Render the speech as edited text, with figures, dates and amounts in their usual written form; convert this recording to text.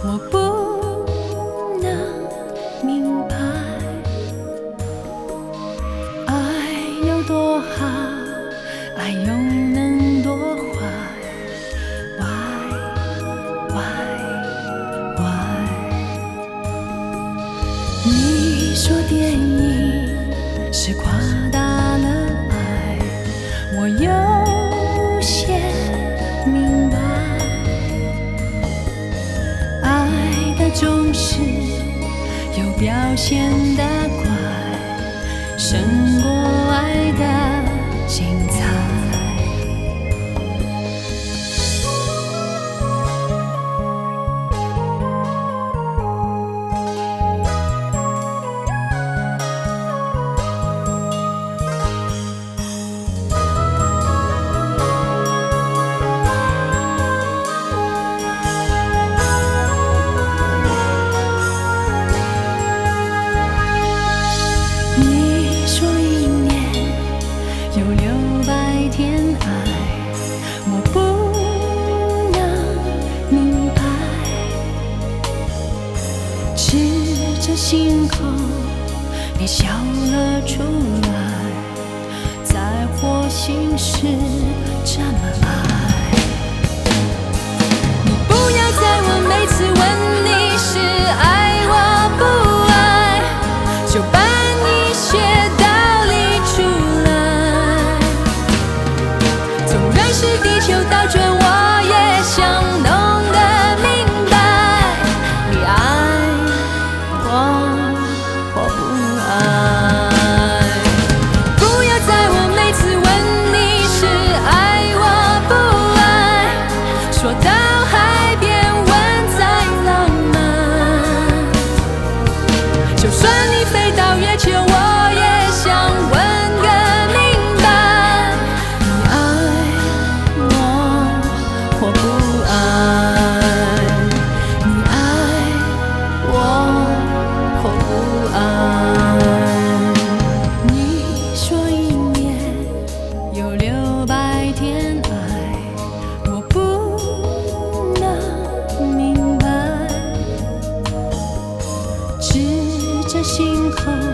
我不能明白，爱有多好，爱又能多坏？Why？ 你说电影是夸大了爱，我有些明白，爱的重视有表现的快，胜过爱的精彩。你说一年有600天爱，我不能明白，指着星空你笑了出来，在火星是这么爱。你不要在我每次问你是爱我不爱，就把一些道理出来，纵然是地球倒转，我也想弄得明白，你爱我或不爱。不要在我每次问你是爱我不爱，说到海边问再浪漫，就算你飞到月球，我也想问个明白，你爱我或不爱，你爱我或不爱。你说一年有600天爱，我不能明白，指着星空